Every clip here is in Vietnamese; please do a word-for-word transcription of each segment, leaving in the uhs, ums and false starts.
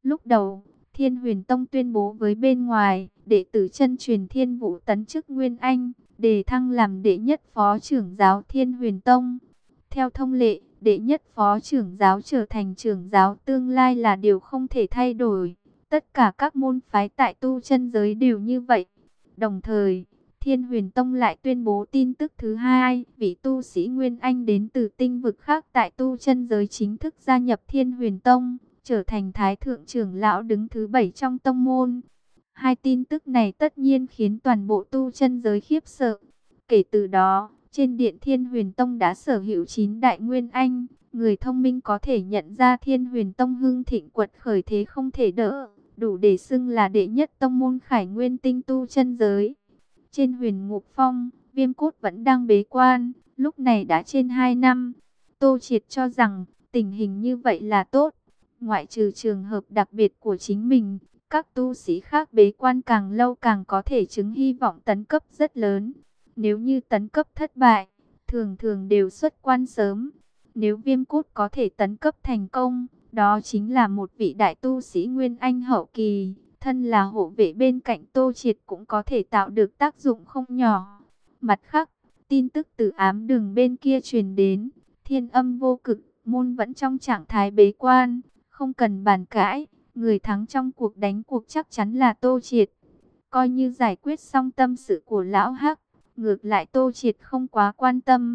Lúc đầu, Thiên Huyền Tông tuyên bố với bên ngoài, đệ tử chân truyền Thiên Vũ tấn chức Nguyên Anh, đề thăng làm đệ nhất phó trưởng giáo Thiên Huyền Tông. Theo thông lệ, đệ nhất phó trưởng giáo trở thành trưởng giáo tương lai là điều không thể thay đổi. Tất cả các môn phái tại tu chân giới đều như vậy. Đồng thời, Thiên Huyền Tông lại tuyên bố tin tức thứ hai, vị tu sĩ Nguyên Anh đến từ tinh vực khác tại tu chân giới chính thức gia nhập Thiên Huyền Tông, trở thành Thái Thượng trưởng lão đứng thứ bảy trong tông môn. Hai tin tức này tất nhiên khiến toàn bộ tu chân giới khiếp sợ. Kể từ đó, trên điện Thiên Huyền Tông đã sở hữu chín đại Nguyên Anh, người thông minh có thể nhận ra Thiên Huyền Tông hưng thịnh quật khởi thế không thể đỡ, đủ để xưng là đệ nhất tông môn khải nguyên tinh tu chân giới. Trên Huyền Ngục Phong, Viêm Cốt vẫn đang bế quan, lúc này đã trên hai năm. Tô Triệt cho rằng, tình hình như vậy là tốt. Ngoại trừ trường hợp đặc biệt của chính mình, các tu sĩ khác bế quan càng lâu càng có thể chứng hy vọng tấn cấp rất lớn. Nếu như tấn cấp thất bại, thường thường đều xuất quan sớm. Nếu Viêm Cốt có thể tấn cấp thành công, đó chính là một vị đại tu sĩ Nguyên Anh hậu kỳ. Thân là hộ vệ bên cạnh Tô Triệt cũng có thể tạo được tác dụng không nhỏ. Mặt khác, tin tức từ ám đường bên kia truyền đến, Thiên Âm Vô Cực môn vẫn trong trạng thái bế quan, không cần bàn cãi, người thắng trong cuộc đánh cuộc chắc chắn là Tô Triệt. Coi như giải quyết xong tâm sự của lão Hắc, ngược lại Tô Triệt không quá quan tâm.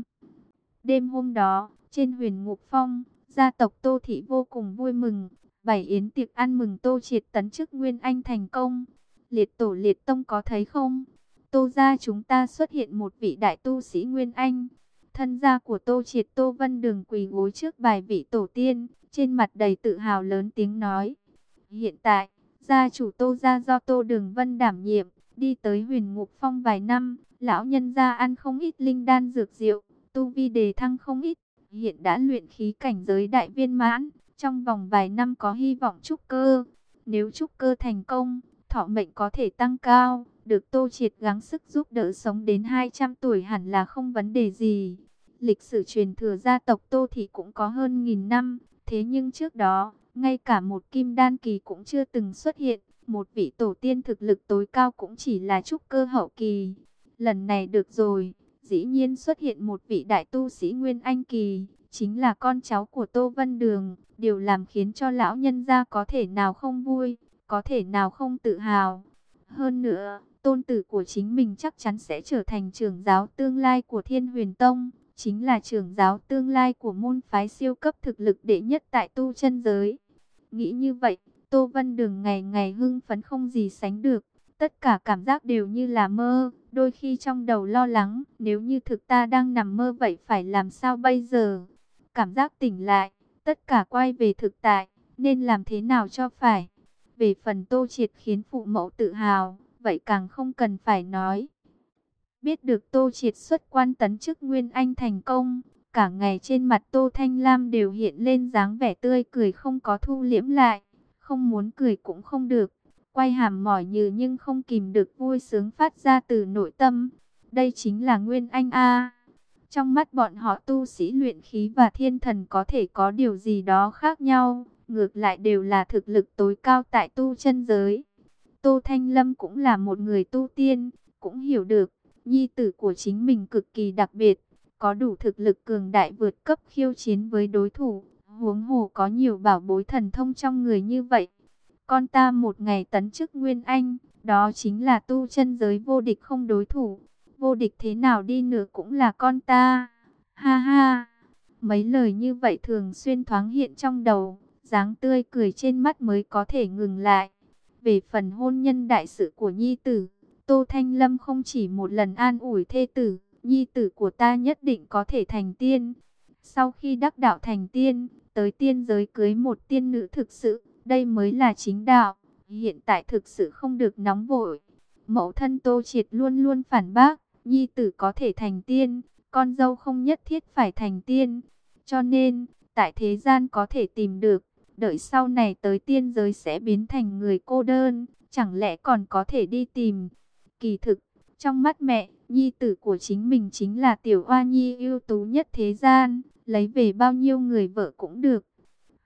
Đêm hôm đó, trên Huyền Ngục Phong, gia tộc Tô Thị vô cùng vui mừng, bày yến tiệc ăn mừng Tô Triệt tấn chức Nguyên Anh thành công. Liệt tổ liệt tông có thấy không? Tô gia chúng ta xuất hiện một vị đại tu sĩ Nguyên Anh. Thân gia của Tô Triệt Tô Vân Đường quỳ gối trước bài vị tổ tiên, trên mặt đầy tự hào lớn tiếng nói. Hiện tại, gia chủ Tô gia do Tô Đường Vân đảm nhiệm, đi tới Huyền Ngục Phong vài năm, lão nhân gia ăn không ít linh đan dược diệu, tu vi đề thăng không ít, hiện đã luyện khí cảnh giới đại viên mãn, trong vòng vài năm có hy vọng trúc cơ. Nếu trúc cơ thành công, thọ mệnh có thể tăng cao, được Tô Triệt gắng sức giúp đỡ sống đến hai trăm tuổi hẳn là không vấn đề gì. Lịch sử truyền thừa gia tộc Tô Thị cũng có hơn nghìn năm, thế nhưng trước đó, ngay cả một kim đan kỳ cũng chưa từng xuất hiện, một vị tổ tiên thực lực tối cao cũng chỉ là trúc cơ hậu kỳ. Lần này được rồi, dĩ nhiên xuất hiện một vị đại tu sĩ Nguyên Anh kỳ, chính là con cháu của Tô Vân Đường, điều làm khiến cho lão nhân gia có thể nào không vui, có thể nào không tự hào. Hơn nữa, tôn tử của chính mình chắc chắn sẽ trở thành trưởng giáo tương lai của Thiên Huyền Tông, chính là trưởng giáo tương lai của môn phái siêu cấp thực lực đệ nhất tại tu chân giới. Nghĩ như vậy, Tô Vân Đường ngày ngày hưng phấn không gì sánh được, tất cả cảm giác đều như là mơ, đôi khi trong đầu lo lắng, nếu như thực ta đang nằm mơ vậy phải làm sao bây giờ? Cảm giác tỉnh lại, tất cả quay về thực tại, nên làm thế nào cho phải? Về phần Tô Triệt khiến phụ mẫu tự hào, vậy càng không cần phải nói. Biết được Tô Triệt xuất quan tấn chức Nguyên Anh thành công, cả ngày trên mặt Tô Thanh Lam đều hiện lên dáng vẻ tươi cười không có thu liễm lại, không muốn cười cũng không được, quay hàm mỏi nhừ nhưng không kìm được vui sướng phát ra từ nội tâm. Đây chính là Nguyên Anh a. Trong mắt bọn họ tu sĩ luyện khí và thiên thần có thể có điều gì đó khác nhau, ngược lại đều là thực lực tối cao tại tu chân giới. Tô Thanh Lâm cũng là một người tu tiên, cũng hiểu được, nhi tử của chính mình cực kỳ đặc biệt, có đủ thực lực cường đại vượt cấp khiêu chiến với đối thủ, huống hồ có nhiều bảo bối thần thông trong người như vậy. Con ta một ngày tấn chức Nguyên Anh, đó chính là tu chân giới vô địch không đối thủ, vô địch thế nào đi nữa cũng là con ta. Ha ha, mấy lời như vậy thường xuyên thoáng hiện trong đầu, dáng tươi cười trên mắt mới có thể ngừng lại. Về phần hôn nhân đại sự của nhi tử, Tô Thanh Lâm không chỉ một lần an ủi thê tử, nhi tử của ta nhất định có thể thành tiên. Sau khi đắc đạo thành tiên, tới tiên giới cưới một tiên nữ thực sự, đây mới là chính đạo. Hiện tại thực sự không được nóng vội. Mẫu thân Tô Triệt luôn luôn phản bác, nhi tử có thể thành tiên, con dâu không nhất thiết phải thành tiên. Cho nên, tại thế gian có thể tìm được, đợi sau này tới tiên giới sẽ biến thành người cô đơn, chẳng lẽ còn có thể đi tìm. Kỳ thực, trong mắt mẹ, nhi tử của chính mình chính là tiểu oa nhi ưu tú nhất thế gian, lấy về bao nhiêu người vợ cũng được.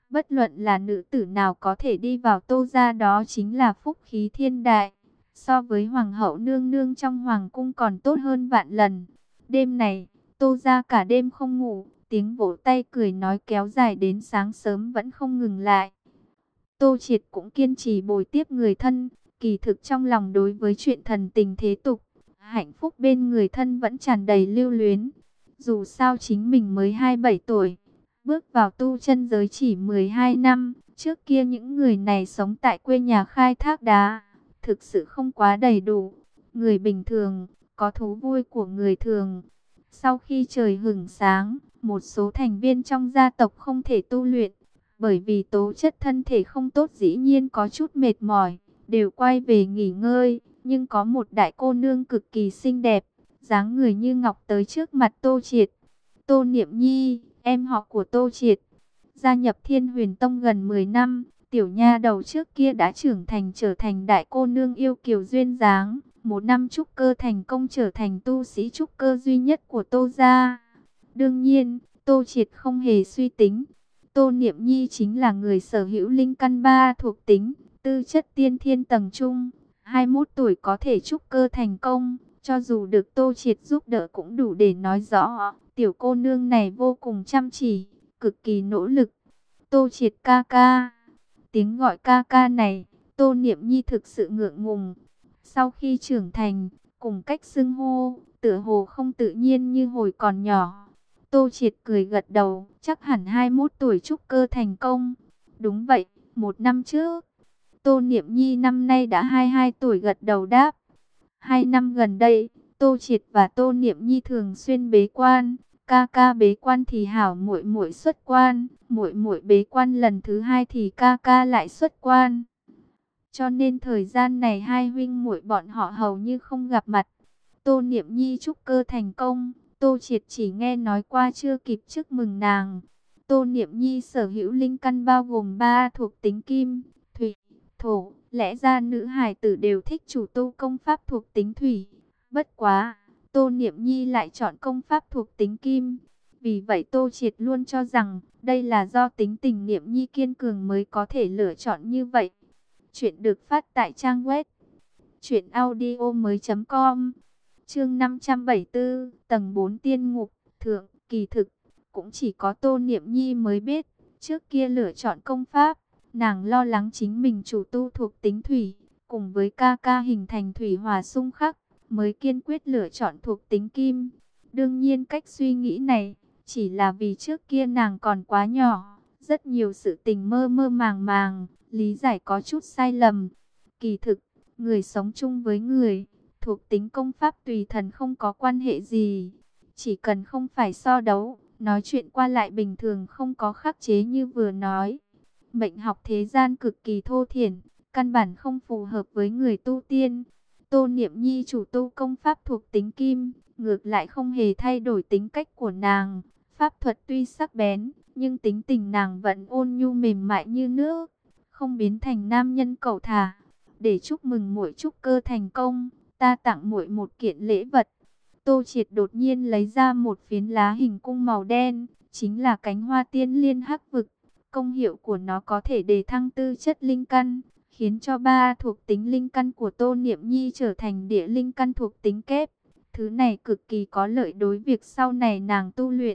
Bất luận là nữ tử nào có thể đi vào Tô gia đó chính là phúc khí thiên đại. So với hoàng hậu nương nương trong hoàng cung còn tốt hơn vạn lần. Đêm này, Tô gia cả đêm không ngủ, tiếng vỗ tay cười nói kéo dài đến sáng sớm vẫn không ngừng lại. Tô Triệt cũng kiên trì bồi tiếp người thân, kỳ thực trong lòng đối với chuyện thần tình thế tục, hạnh phúc bên người thân vẫn tràn đầy lưu luyến. Dù sao chính mình mới hai mươi bảy tuổi, bước vào tu chân giới chỉ mười hai năm, trước kia những người này sống tại quê nhà khai thác đá, thực sự không quá đầy đủ. Người bình thường, có thú vui của người thường. Sau khi trời hửng sáng, một số thành viên trong gia tộc không thể tu luyện, bởi vì tố chất thân thể không tốt dĩ nhiên có chút mệt mỏi, đều quay về nghỉ ngơi. Nhưng có một đại cô nương cực kỳ xinh đẹp, dáng người như ngọc tới trước mặt Tô Triệt. Tô Niệm Nhi, em họ của Tô Triệt, gia nhập Thiên Huyền Tông gần mười năm, tiểu nha đầu trước kia đã trưởng thành trở thành đại cô nương yêu kiều duyên dáng. Một năm trúc cơ thành công trở thành tu sĩ trúc cơ duy nhất của Tô gia. Đương nhiên, Tô Triệt không hề suy tính. Tô Niệm Nhi chính là người sở hữu linh căn ba thuộc tính, tư chất tiên thiên tầng trung, hai mươi mốt tuổi có thể trúc cơ thành công, cho dù được Tô Triệt giúp đỡ cũng đủ để nói rõ, tiểu cô nương này vô cùng chăm chỉ, cực kỳ nỗ lực. Tô Triệt ca ca. Tiếng gọi ca ca này, Tô Niệm Nhi thực sự ngượng ngùng. Sau khi trưởng thành, cùng cách xưng hô, tựa hồ không tự nhiên như hồi còn nhỏ. Tô Triệt cười gật đầu, chắc hẳn hai mươi mốt tuổi trúc cơ thành công. Đúng vậy, một năm trước. Tô Niệm Nhi năm nay đã hai mươi hai tuổi gật đầu đáp. Hai năm gần đây, Tô Triệt và Tô Niệm Nhi thường xuyên bế quan. Ca ca bế quan thì hảo muội muội xuất quan, muội muội bế quan lần thứ hai thì ca ca lại xuất quan. Cho nên thời gian này hai huynh muội bọn họ hầu như không gặp mặt. Tô Niệm Nhi trúc cơ thành công, Tô Triệt chỉ nghe nói qua chưa kịp chúc mừng nàng. Tô Niệm Nhi sở hữu linh căn bao gồm ba thuộc tính kim, thủy, thổ. Lẽ ra nữ hài tử đều thích chủ tu công pháp thuộc tính thủy. Bất quá, Tô Niệm Nhi lại chọn công pháp thuộc tính kim. Vì vậy Tô Triệt luôn cho rằng đây là do tính tình Niệm Nhi kiên cường mới có thể lựa chọn như vậy. Chuyện được phát tại trang web truyện audio mới chấm com. Chương năm trăm bảy mươi tư, tầng bốn tiên ngục, thượng, kỳ thực, cũng chỉ có Tô Niệm Nhi mới biết, trước kia lựa chọn công pháp, nàng lo lắng chính mình chủ tu thuộc tính thủy, cùng với ca ca hình thành thủy hòa xung khắc, mới kiên quyết lựa chọn thuộc tính kim. Đương nhiên cách suy nghĩ này, chỉ là vì trước kia nàng còn quá nhỏ, rất nhiều sự tình mơ mơ màng màng, lý giải có chút sai lầm. Kỳ thực, người sống chung với người, thuộc tính công pháp tùy thần không có quan hệ gì. Chỉ cần không phải so đấu, nói chuyện qua lại bình thường không có khắc chế như vừa nói. Mệnh học thế gian cực kỳ thô thiển, căn bản không phù hợp với người tu tiên. Tô Niệm Nhi chủ tu công pháp thuộc tính kim, ngược lại không hề thay đổi tính cách của nàng. Pháp thuật tuy sắc bén, nhưng tính tình nàng vẫn ôn nhu mềm mại như nước, không biến thành nam nhân cẩu thả. Để chúc mừng muội trúc cơ thành công, ta tặng muội một kiện lễ vật. Tô Triệt đột nhiên lấy ra một phiến lá hình cung màu đen, chính là cánh hoa tiên liên hắc vực. Công hiệu của nó có thể đề thăng tư chất linh căn, khiến cho ba thuộc tính linh căn của Tô Niệm Nhi trở thành địa linh căn thuộc tính kép. Thứ này cực kỳ có lợi đối việc sau này nàng tu luyện.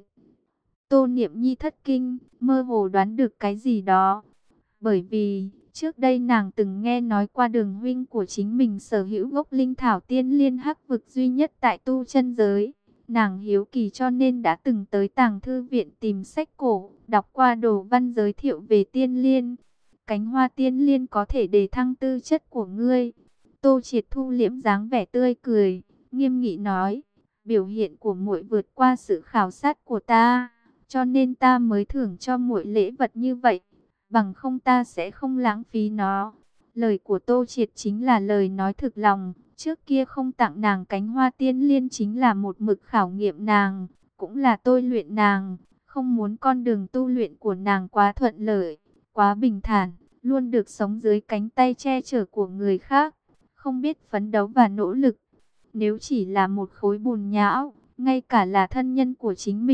Tô Niệm Nhi thất kinh, mơ hồ đoán được cái gì đó. Bởi vì, trước đây nàng từng nghe nói qua Đường huynh của chính mình sở hữu gốc linh thảo tiên liên hắc vực duy nhất tại tu chân giới. Nàng hiếu kỳ cho nên đã từng tới tàng thư viện tìm sách cổ, đọc qua đồ văn giới thiệu về tiên liên. Cánh hoa tiên liên có thể đề thăng tư chất của ngươi. Tô Triệt thu liễm dáng vẻ tươi cười, nghiêm nghị nói, biểu hiện của muội vượt qua sự khảo sát của ta, cho nên ta mới thưởng cho muội lễ vật như vậy, bằng không ta sẽ không lãng phí nó. Lời của Tô Triệt chính là lời nói thực lòng, trước kia không tặng nàng cánh hoa tiên liên chính là một mực khảo nghiệm nàng, cũng là tôi luyện nàng, không muốn con đường tu luyện của nàng quá thuận lợi, quá bình thản, luôn được sống dưới cánh tay che chở của người khác, không biết phấn đấu và nỗ lực. Nếu chỉ là một khối bùn nhão, ngay cả là thân nhân của chính mình,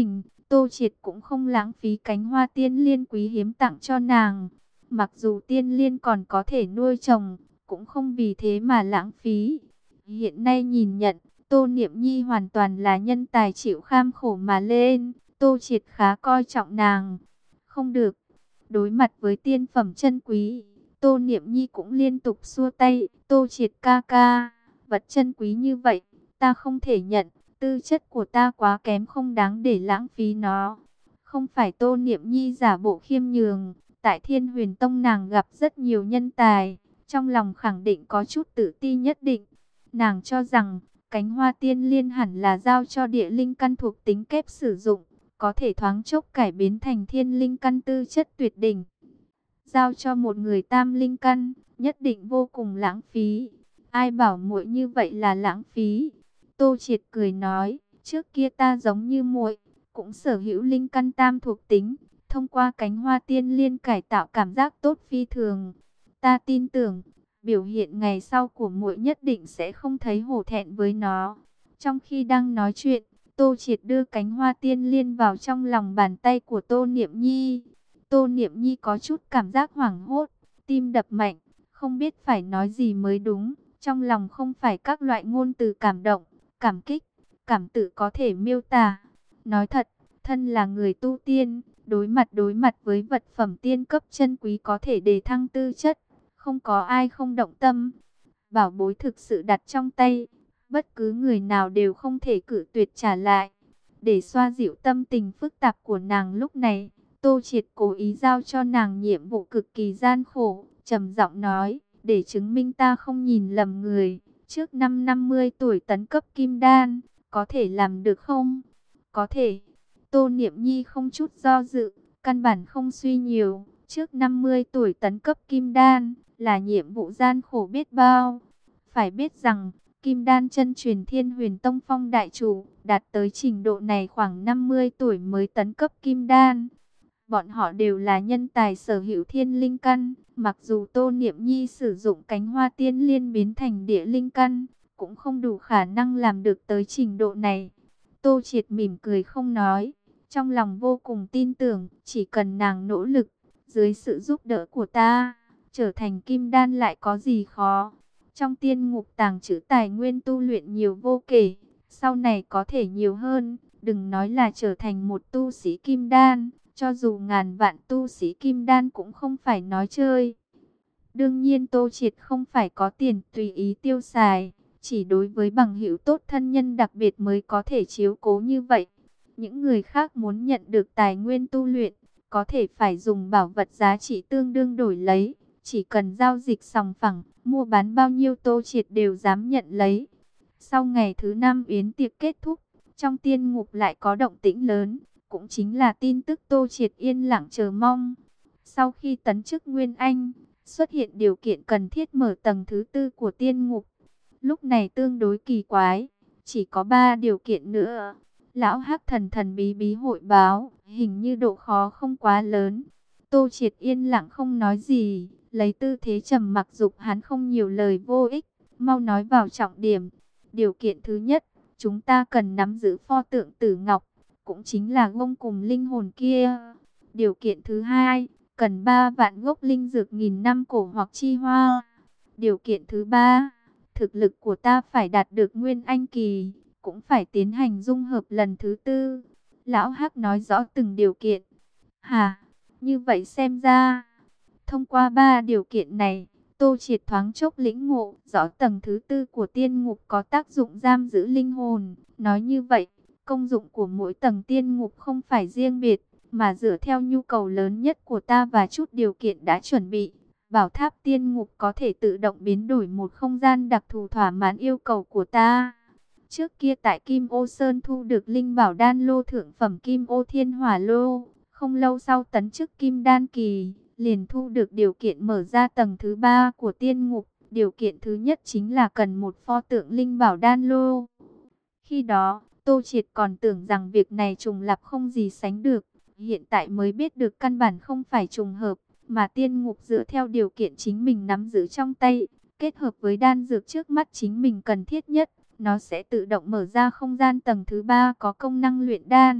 Tô Triệt cũng không lãng phí cánh hoa tiên liên quý hiếm tặng cho nàng. Mặc dù tiên liên còn có thể nuôi trồng, cũng không vì thế mà lãng phí. Hiện nay nhìn nhận, Tô Niệm Nhi hoàn toàn là nhân tài chịu kham khổ mà lên. Tô Triệt khá coi trọng nàng. Không được, đối mặt với tiên phẩm chân quý, Tô Niệm Nhi cũng liên tục xua tay. Tô Triệt ca ca, vật chân quý như vậy, ta không thể nhận. Tư chất của ta quá kém, không đáng để lãng phí nó. Không phải Tô Niệm Nhi giả bộ khiêm nhường. Tại Thiên Huyền Tông nàng gặp rất nhiều nhân tài, trong lòng khẳng định có chút tự ti nhất định. Nàng cho rằng cánh hoa tiên liên hẳn là giao cho địa linh căn thuộc tính kép sử dụng, có thể thoáng chốc cải biến thành thiên linh căn tư chất tuyệt đỉnh. Giao cho một người tam linh căn, nhất định vô cùng lãng phí. Ai bảo muội như vậy là lãng phí? Tô Triệt cười nói, trước kia ta giống như muội, cũng sở hữu linh căn tam thuộc tính, thông qua cánh hoa tiên liên cải tạo cảm giác tốt phi thường. Ta tin tưởng, biểu hiện ngày sau của muội nhất định sẽ không thấy hổ thẹn với nó. Trong khi đang nói chuyện, Tô Triệt đưa cánh hoa tiên liên vào trong lòng bàn tay của Tô Niệm Nhi. Tô Niệm Nhi có chút cảm giác hoảng hốt, tim đập mạnh, không biết phải nói gì mới đúng. Trong lòng không phải các loại ngôn từ cảm động, cảm kích, cảm tự có thể miêu tả. Nói thật, thân là người tu tiên, đối mặt đối mặt với vật phẩm tiên cấp chân quý có thể đề thăng tư chất, không có ai không động tâm. Bảo bối thực sự đặt trong tay, bất cứ người nào đều không thể cự tuyệt trả lại. Để xoa dịu tâm tình phức tạp của nàng lúc này, Tô Triệt cố ý giao cho nàng nhiệm vụ cực kỳ gian khổ, trầm giọng nói, để chứng minh ta không nhìn lầm người, trước năm năm mươi tuổi tấn cấp kim đan, có thể làm được không? Có thể. Tô Niệm Nhi không chút do dự, căn bản không suy nhiều, trước năm mươi tuổi tấn cấp kim đan, là nhiệm vụ gian khổ biết bao. Phải biết rằng, kim đan chân truyền Thiên Huyền Tông Phong đại chủ, đạt tới trình độ này khoảng năm mươi tuổi mới tấn cấp kim đan. Bọn họ đều là nhân tài sở hữu thiên linh căn, mặc dù Tô Niệm Nhi sử dụng cánh hoa tiên liên biến thành địa linh căn, cũng không đủ khả năng làm được tới trình độ này. Tô Triệt mỉm cười không nói, trong lòng vô cùng tin tưởng, chỉ cần nàng nỗ lực, dưới sự giúp đỡ của ta, trở thành kim đan lại có gì khó. Trong tiên ngục tàng trữ tài nguyên tu luyện nhiều vô kể, sau này có thể nhiều hơn, đừng nói là trở thành một tu sĩ kim đan, cho dù ngàn vạn tu sĩ kim đan cũng không phải nói chơi. Đương nhiên Tô Triệt không phải có tiền tùy ý tiêu xài, chỉ đối với bằng hữu tốt thân nhân đặc biệt mới có thể chiếu cố như vậy. Những người khác muốn nhận được tài nguyên tu luyện, có thể phải dùng bảo vật giá trị tương đương đổi lấy. Chỉ cần giao dịch sòng phẳng, mua bán bao nhiêu Tô Triệt đều dám nhận lấy. Sau ngày thứ năm yến tiệc kết thúc, trong tiên ngục lại có động tĩnh lớn, cũng chính là tin tức Tô Triệt yên lặng chờ mong. Sau khi tấn chức Nguyên Anh, xuất hiện điều kiện cần thiết mở tầng thứ tư của tiên ngục. Lúc này tương đối kỳ quái, chỉ có ba điều kiện nữa. Lão Hắc thần thần bí bí hội báo, hình như độ khó không quá lớn. Tô Triệt yên lặng không nói gì, lấy tư thế trầm mặc dục hắn không nhiều lời vô ích, mau nói vào trọng điểm. Điều kiện thứ nhất, chúng ta cần nắm giữ pho tượng Tử Ngọc, cũng chính là gông cùng linh hồn kia. Điều kiện thứ hai, cần ba vạn gốc linh dược nghìn năm cổ hoặc chi hoa. Điều kiện thứ ba, thực lực của ta phải đạt được Nguyên Anh kỳ, cũng phải tiến hành dung hợp lần thứ tư. Lão Hắc nói rõ từng điều kiện. Hả, như vậy xem ra, thông qua ba điều kiện này, Tô Triệt thoáng chốc lĩnh ngộ rõ tầng thứ tư của tiên ngục có tác dụng giam giữ linh hồn. Nói như vậy, công dụng của mỗi tầng tiên ngục không phải riêng biệt, mà dựa theo nhu cầu lớn nhất của ta và chút điều kiện đã chuẩn bị. Bảo tháp tiên ngục có thể tự động biến đổi một không gian đặc thù thỏa mãn yêu cầu của ta. Trước kia tại Kim Ô Sơn thu được linh bảo đan lô thượng phẩm Kim Ô Thiên Hỏa Lô, không lâu sau tấn chức Kim Đan kỳ, liền thu được điều kiện mở ra tầng thứ ba của tiên ngục. Điều kiện thứ nhất chính là cần một pho tượng linh bảo đan lô. Khi đó, Tô Triệt còn tưởng rằng việc này trùng lặp không gì sánh được, hiện tại mới biết được căn bản không phải trùng hợp, mà tiên ngục dựa theo điều kiện chính mình nắm giữ trong tay, kết hợp với đan dược trước mắt chính mình cần thiết nhất, nó sẽ tự động mở ra không gian tầng thứ ba có công năng luyện đan.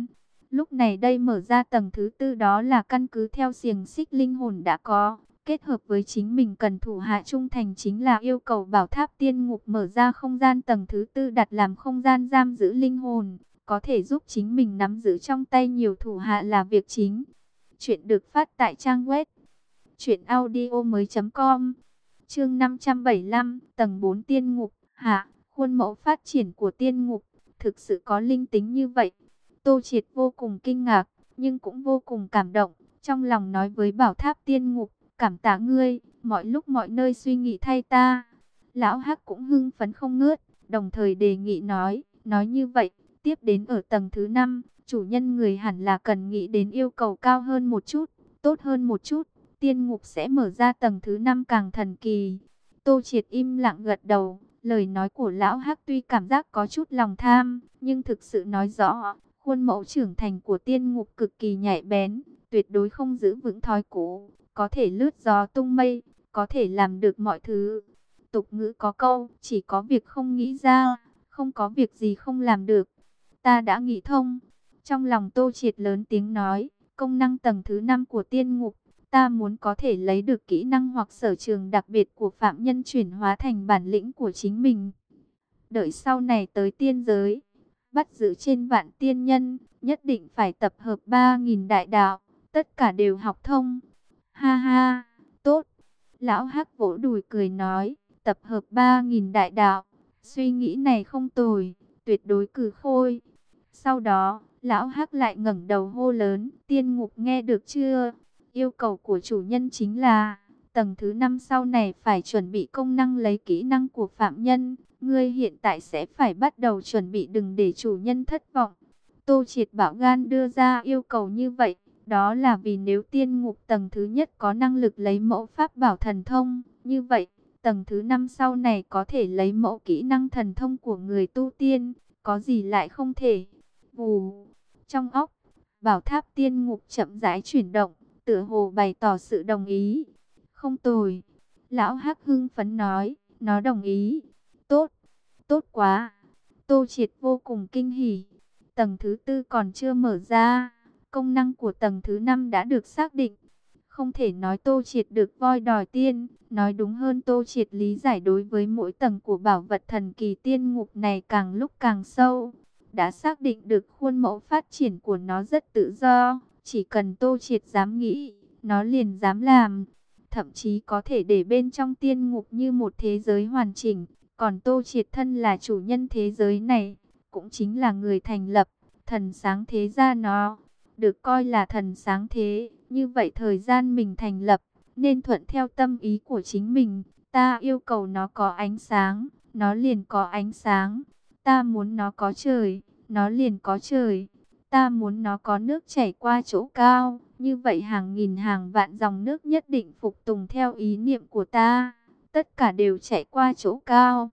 Lúc này đây mở ra tầng thứ tư đó là căn cứ theo xiềng xích linh hồn đã có, kết hợp với chính mình cần thủ hạ trung thành, chính là yêu cầu bảo tháp tiên ngục mở ra không gian tầng thứ tư đặt làm không gian giam giữ linh hồn, có thể giúp chính mình nắm giữ trong tay nhiều thủ hạ là việc chính. Chuyện được phát tại trang web truyện audio mới chấm com. Chương năm trăm bảy mươi lăm, tầng bốn tiên ngục. Hạ, khuôn mẫu phát triển của tiên ngục thực sự có linh tính như vậy. Tô Triệt vô cùng kinh ngạc, nhưng cũng vô cùng cảm động, trong lòng nói với bảo tháp tiên ngục, cảm tạ ngươi, mọi lúc mọi nơi suy nghĩ thay ta. Lão Hắc cũng hưng phấn không ngớt, đồng thời đề nghị nói, nói như vậy, tiếp đến ở tầng thứ năm, chủ nhân người hẳn là cần nghĩ đến yêu cầu cao hơn một chút, tốt hơn một chút, tiên ngục sẽ mở ra tầng thứ năm càng thần kỳ. Tô Triệt im lặng gật đầu, lời nói của Lão Hắc tuy cảm giác có chút lòng tham, nhưng thực sự nói rõ, khuôn mẫu trưởng thành của tiên ngục cực kỳ nhạy bén, tuyệt đối không giữ vững thói cũ, có thể lướt gió tung mây, có thể làm được mọi thứ. Tục ngữ có câu, chỉ có việc không nghĩ ra, không có việc gì không làm được. Ta đã nghĩ thông. Trong lòng Tô Triệt lớn tiếng nói, công năng tầng thứ năm của tiên ngục, ta muốn có thể lấy được kỹ năng hoặc sở trường đặc biệt của phạm nhân chuyển hóa thành bản lĩnh của chính mình. Đợi sau này tới tiên giới, bắt giữ trên vạn tiên nhân, nhất định phải tập hợp ba nghìn đại đạo, tất cả đều học thông. Ha ha, tốt. Lão Hắc vỗ đùi cười nói, tập hợp ba nghìn đại đạo, suy nghĩ này không tồi, tuyệt đối cử khôi. Sau đó, Lão Hắc lại ngẩng đầu hô lớn, tiên ngục nghe được chưa? Yêu cầu của chủ nhân chính là, tầng thứ năm sau này phải chuẩn bị công năng lấy kỹ năng của phạm nhân. Ngươi hiện tại sẽ phải bắt đầu chuẩn bị, đừng để chủ nhân thất vọng. Tô Triệt bạo gan đưa ra yêu cầu như vậy, đó là vì nếu tiên ngục tầng thứ nhất có năng lực lấy mẫu pháp bảo thần thông, như vậy, tầng thứ năm sau này có thể lấy mẫu kỹ năng thần thông của người tu tiên, có gì lại không thể. Vù, trong óc, bảo tháp tiên ngục chậm rãi chuyển động, tựa hồ bày tỏ sự đồng ý. Không tồi. Lão Hắc hưng phấn nói, nó đồng ý. Tốt, tốt quá. Tô Triệt vô cùng kinh hỉ. Tầng thứ tư còn chưa mở ra, công năng của tầng thứ năm đã được xác định. Không thể nói Tô Triệt được voi đòi tiên, nói đúng hơn Tô Triệt lý giải đối với mỗi tầng của bảo vật thần kỳ tiên ngục này càng lúc càng sâu. Đã xác định được khuôn mẫu phát triển của nó rất tự do, chỉ cần Tô Triệt dám nghĩ, nó liền dám làm. Thậm chí có thể để bên trong tiên ngục như một thế giới hoàn chỉnh. Còn Tô Triệt thân là chủ nhân thế giới này, cũng chính là người thành lập, thần sáng thế ra nó. Được coi là thần sáng thế, như vậy thời gian mình thành lập, nên thuận theo tâm ý của chính mình. Ta yêu cầu nó có ánh sáng, nó liền có ánh sáng. Ta muốn nó có trời, nó liền có trời. Ta muốn nó có nước chảy qua chỗ cao, như vậy hàng nghìn hàng vạn dòng nước nhất định phục tùng theo ý niệm của ta. Tất cả đều chảy qua chỗ cao.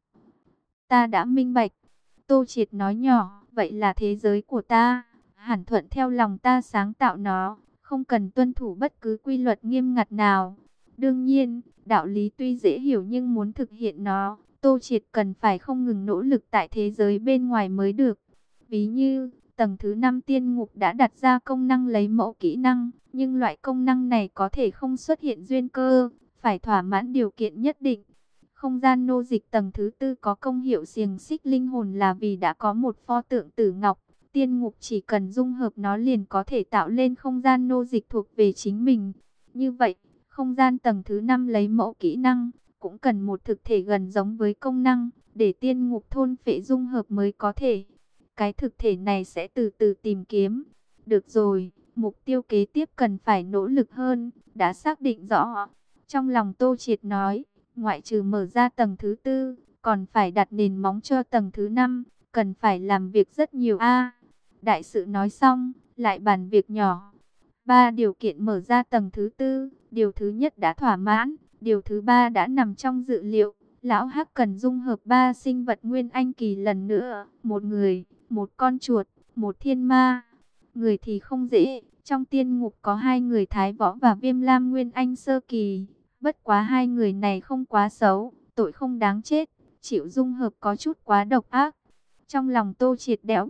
Ta đã minh bạch. Tô Triệt nói nhỏ, vậy là thế giới của ta, hẳn thuận theo lòng ta sáng tạo nó, không cần tuân thủ bất cứ quy luật nghiêm ngặt nào. Đương nhiên, đạo lý tuy dễ hiểu nhưng muốn thực hiện nó, Tô Triệt cần phải không ngừng nỗ lực tại thế giới bên ngoài mới được. Ví như, tầng thứ năm tiên ngục đã đặt ra công năng lấy mẫu kỹ năng, nhưng loại công năng này có thể không xuất hiện duyên cơ, phải thỏa mãn điều kiện nhất định. Không gian nô dịch tầng thứ tư có công hiệu xiềng xích linh hồn là vì đã có một pho tượng tử ngọc. Tiên ngục chỉ cần dung hợp nó liền có thể tạo lên không gian nô dịch thuộc về chính mình. Như vậy, không gian tầng thứ năm lấy mẫu kỹ năng, cũng cần một thực thể gần giống với công năng, để tiên ngục thôn phệ dung hợp mới có thể. Cái thực thể này sẽ từ từ tìm kiếm. Được rồi, mục tiêu kế tiếp cần phải nỗ lực hơn, đã xác định rõ. Trong lòng Tô Triệt nói, ngoại trừ mở ra tầng thứ tư, còn phải đặt nền móng cho tầng thứ năm, cần phải làm việc rất nhiều a. Đại sự nói xong, lại bàn việc nhỏ. Ba điều kiện mở ra tầng thứ tư, điều thứ nhất đã thỏa mãn, điều thứ ba đã nằm trong dự liệu. Lão Hắc cần dung hợp ba sinh vật nguyên anh kỳ lần nữa, một người, một con chuột, một thiên ma. Người thì không dễ, trong tiên ngục có hai người Thái Võ và Viêm Lam nguyên anh sơ kỳ. Bất quá hai người này không quá xấu, tội không đáng chết, chịu dung hợp có chút quá độc ác. Trong lòng Tô Triệt đẽo gọt,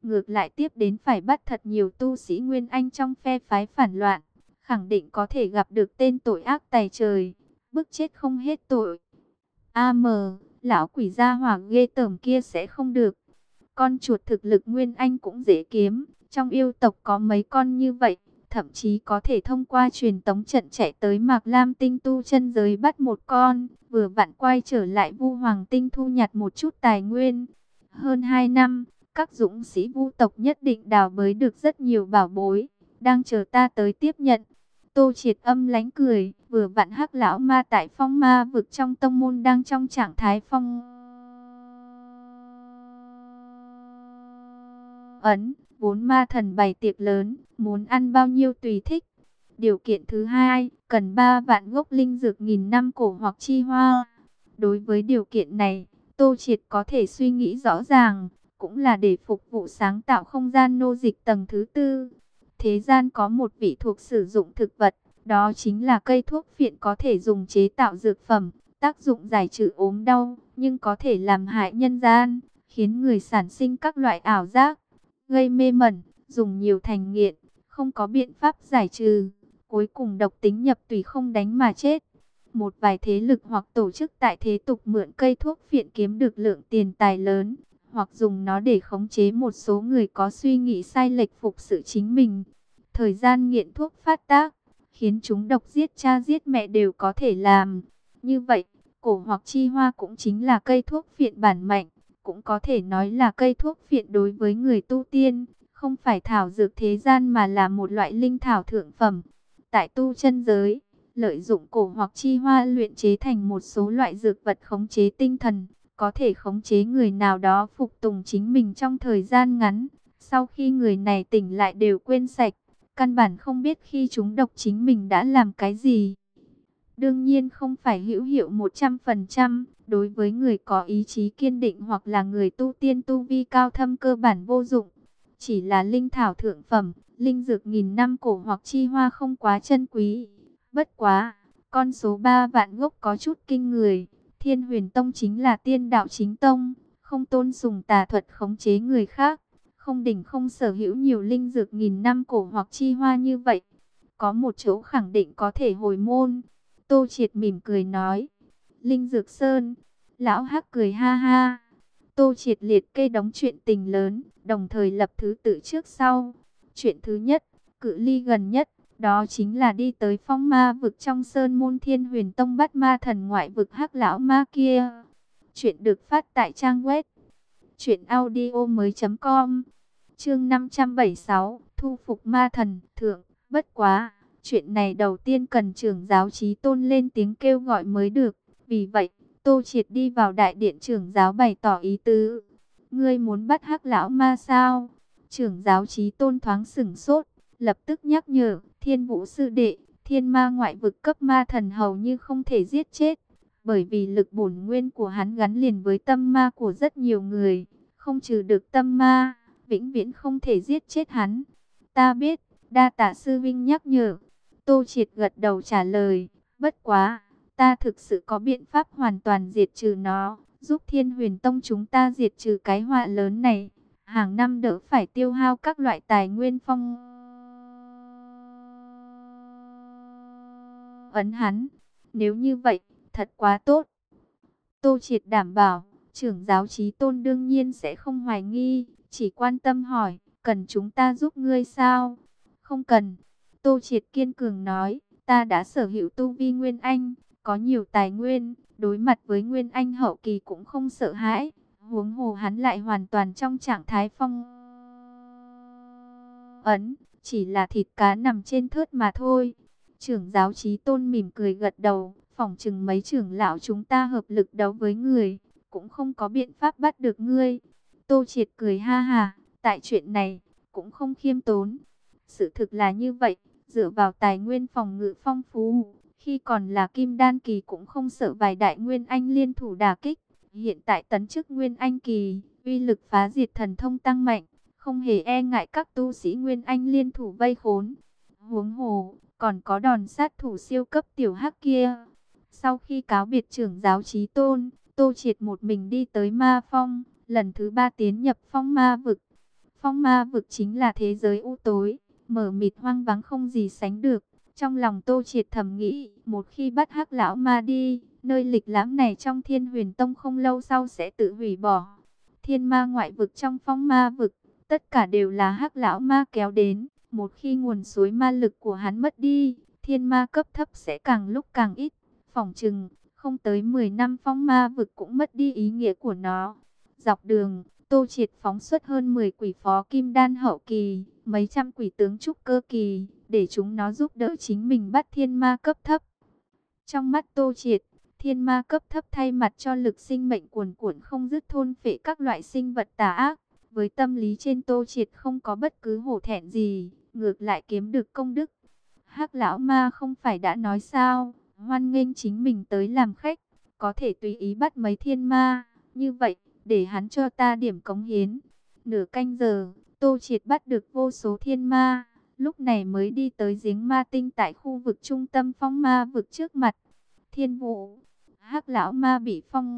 ngược lại tiếp đến phải bắt thật nhiều tu sĩ Nguyên Anh trong phe phái phản loạn, khẳng định có thể gặp được tên tội ác tày trời, bức chết không hết tội. A mờ, lão quỷ gia hỏa ghê tởm kia sẽ không được. Con chuột thực lực Nguyên Anh cũng dễ kiếm, trong yêu tộc có mấy con như vậy, thậm chí có thể thông qua truyền tống trận chạy tới Mạc Lam Tinh tu chân giới bắt một con, vừa vặn quay trở lại Vu Hoàng Tinh thu nhặt một chút tài nguyên. Hơn hai năm, các dũng sĩ Vu tộc nhất định đào bới được rất nhiều bảo bối, đang chờ ta tới tiếp nhận. Tô Triệt âm lánh cười, vừa vặn Hắc lão ma tại Phong Ma vực trong tông môn đang trong trạng thái phong ấn, vốn ma thần bày tiệc lớn, muốn ăn bao nhiêu tùy thích. Điều kiện thứ hai, cần ba vạn gốc linh dược nghìn năm cổ hoặc chi hoa. Đối với điều kiện này, Tô Triệt có thể suy nghĩ rõ ràng, cũng là để phục vụ sáng tạo không gian nô dịch tầng thứ tư. Thế gian có một vị thuộc sử dụng thực vật, đó chính là cây thuốc phiện có thể dùng chế tạo dược phẩm, tác dụng giải trừ ốm đau, nhưng có thể làm hại nhân gian, khiến người sản sinh các loại ảo giác, gây mê mẩn, dùng nhiều thành nghiện, không có biện pháp giải trừ, cuối cùng độc tính nhập tủy không đánh mà chết. Một vài thế lực hoặc tổ chức tại thế tục mượn cây thuốc phiện kiếm được lượng tiền tài lớn, hoặc dùng nó để khống chế một số người có suy nghĩ sai lệch phục sự chính mình. Thời gian nghiện thuốc phát tác, khiến chúng độc giết cha giết mẹ đều có thể làm. Như vậy, cổ hoặc chi hoa cũng chính là cây thuốc phiện bản mạnh, cũng có thể nói là cây thuốc phiện đối với người tu tiên, không phải thảo dược thế gian mà là một loại linh thảo thượng phẩm. Tại tu chân giới, lợi dụng cổ hoặc chi hoa luyện chế thành một số loại dược vật khống chế tinh thần, có thể khống chế người nào đó phục tùng chính mình trong thời gian ngắn. Sau khi người này tỉnh lại đều quên sạch, căn bản không biết khi chúng độc chính mình đã làm cái gì. Đương nhiên không phải hữu hiệu một trăm phần trăm, đối với người có ý chí kiên định hoặc là người tu tiên tu vi cao thâm cơ bản vô dụng. Chỉ là linh thảo thượng phẩm, linh dược nghìn năm cổ hoặc chi hoa không quá chân quý. Bất quá, con số ba vạn gốc có chút kinh người. Thiên Huyền Tông chính là tiên đạo chính tông, không tôn sùng tà thuật khống chế người khác, không đỉnh không sở hữu nhiều linh dược nghìn năm cổ hoặc chi hoa như vậy. Có một chỗ khẳng định có thể hồi môn. Tô Triệt mỉm cười nói, Linh Dược Sơn. Lão Hắc cười ha ha. Tô Triệt liệt kê đóng chuyện tình lớn, đồng thời lập thứ tự trước sau. Chuyện thứ nhất, cự ly gần nhất, đó chính là đi tới Phong Ma vực trong Sơn môn Thiên Huyền Tông bắt ma thần ngoại vực Hắc lão ma kia. Chuyện được phát tại trang web truyện audio mới chấm com. Chương năm trăm bảy mươi sáu, thu phục ma thần thượng. Bất quá, chuyện này đầu tiên cần trưởng giáo Chí Tôn lên tiếng kêu gọi mới được. Vì vậy, Tô Triệt đi vào đại điện trưởng giáo bày tỏ ý tứ. Ngươi muốn bắt Hắc lão ma sao? Trưởng giáo Chí Tôn thoáng sửng sốt, lập tức nhắc nhở, Thiên Vũ sư đệ, thiên ma ngoại vực cấp ma thần hầu như không thể giết chết. Bởi vì lực bổn nguyên của hắn gắn liền với tâm ma của rất nhiều người, không trừ được tâm ma, vĩnh viễn không thể giết chết hắn. Ta biết, đa tạ sư vinh nhắc nhở. Tô Triệt gật đầu trả lời, bất quá, ta thực sự có biện pháp hoàn toàn diệt trừ nó, giúp Thiên Huyền Tông chúng ta diệt trừ cái họa lớn này. Hàng năm đỡ phải tiêu hao các loại tài nguyên phong ấn hắn. Nếu như vậy, thật quá tốt. Tô Triệt đảm bảo, trưởng giáo Chí Tôn đương nhiên sẽ không hoài nghi, chỉ quan tâm hỏi, cần chúng ta giúp ngươi sao? Không cần. Tô Triệt kiên cường nói, ta đã sở hữu tu vi Nguyên Anh, có nhiều tài nguyên, đối mặt với Nguyên Anh hậu kỳ cũng không sợ hãi. Huống hồ hắn lại hoàn toàn trong trạng thái phong ấn, chỉ là thịt cá nằm trên thớt mà thôi. Trưởng giáo Chí Tôn mỉm cười gật đầu, phỏng chừng mấy trưởng lão chúng ta hợp lực đấu với người, cũng không có biện pháp bắt được ngươi. Tô Triệt cười ha ha, tại chuyện này, cũng không khiêm tốn. Sự thực là như vậy, dựa vào tài nguyên phòng ngự phong phú, khi còn là kim đan kỳ cũng không sợ vài đại Nguyên Anh liên thủ đả kích. Hiện tại tấn chức Nguyên Anh kỳ, uy lực phá diệt thần thông tăng mạnh, không hề e ngại các tu sĩ Nguyên Anh liên thủ vây khốn. Huống hồ, còn có đòn sát thủ siêu cấp tiểu hắc kia. Sau khi cáo biệt trưởng giáo Chí Tôn, Tô Triệt một mình đi tới Ma Phong, lần thứ ba tiến nhập Phong Ma vực. phong ma vực chính là thế giới u tối, mờ mịt hoang vắng không gì sánh được. Trong lòng Tô Triệt thầm nghĩ, một khi bắt Hắc lão ma đi, nơi lịch lãm này trong Thiên Huyền Tông không lâu sau sẽ tự hủy bỏ. Thiên ma ngoại vực trong phong ma vực, tất cả đều là Hắc lão ma kéo đến. Một khi nguồn suối ma lực của hắn mất đi, thiên ma cấp thấp sẽ càng lúc càng ít. Phỏng chừng, không tới mười năm phong ma vực cũng mất đi ý nghĩa của nó. Dọc đường, Tô Triệt phóng xuất hơn mười quỷ phó kim đan hậu kỳ, mấy trăm quỷ tướng trúc cơ kỳ, để chúng nó giúp đỡ chính mình bắt thiên ma cấp thấp. Trong mắt Tô Triệt, thiên ma cấp thấp thay mặt cho lực sinh mệnh cuồn cuộn không dứt thôn phệ các loại sinh vật tà ác. Với tâm lý trên, Tô Triệt không có bất cứ hổ thẹn gì, ngược lại kiếm được công đức. Hắc lão ma không phải đã nói sao, hoan nghênh chính mình tới làm khách, có thể tùy ý bắt mấy thiên ma, như vậy, để hắn cho ta điểm cống hiến. Nửa canh giờ, Tô Triệt bắt được vô số thiên ma, lúc này mới đi tới giếng ma tinh tại khu vực trung tâm phong ma vực trước mặt. Thiên Vũ, Hắc lão ma bị phong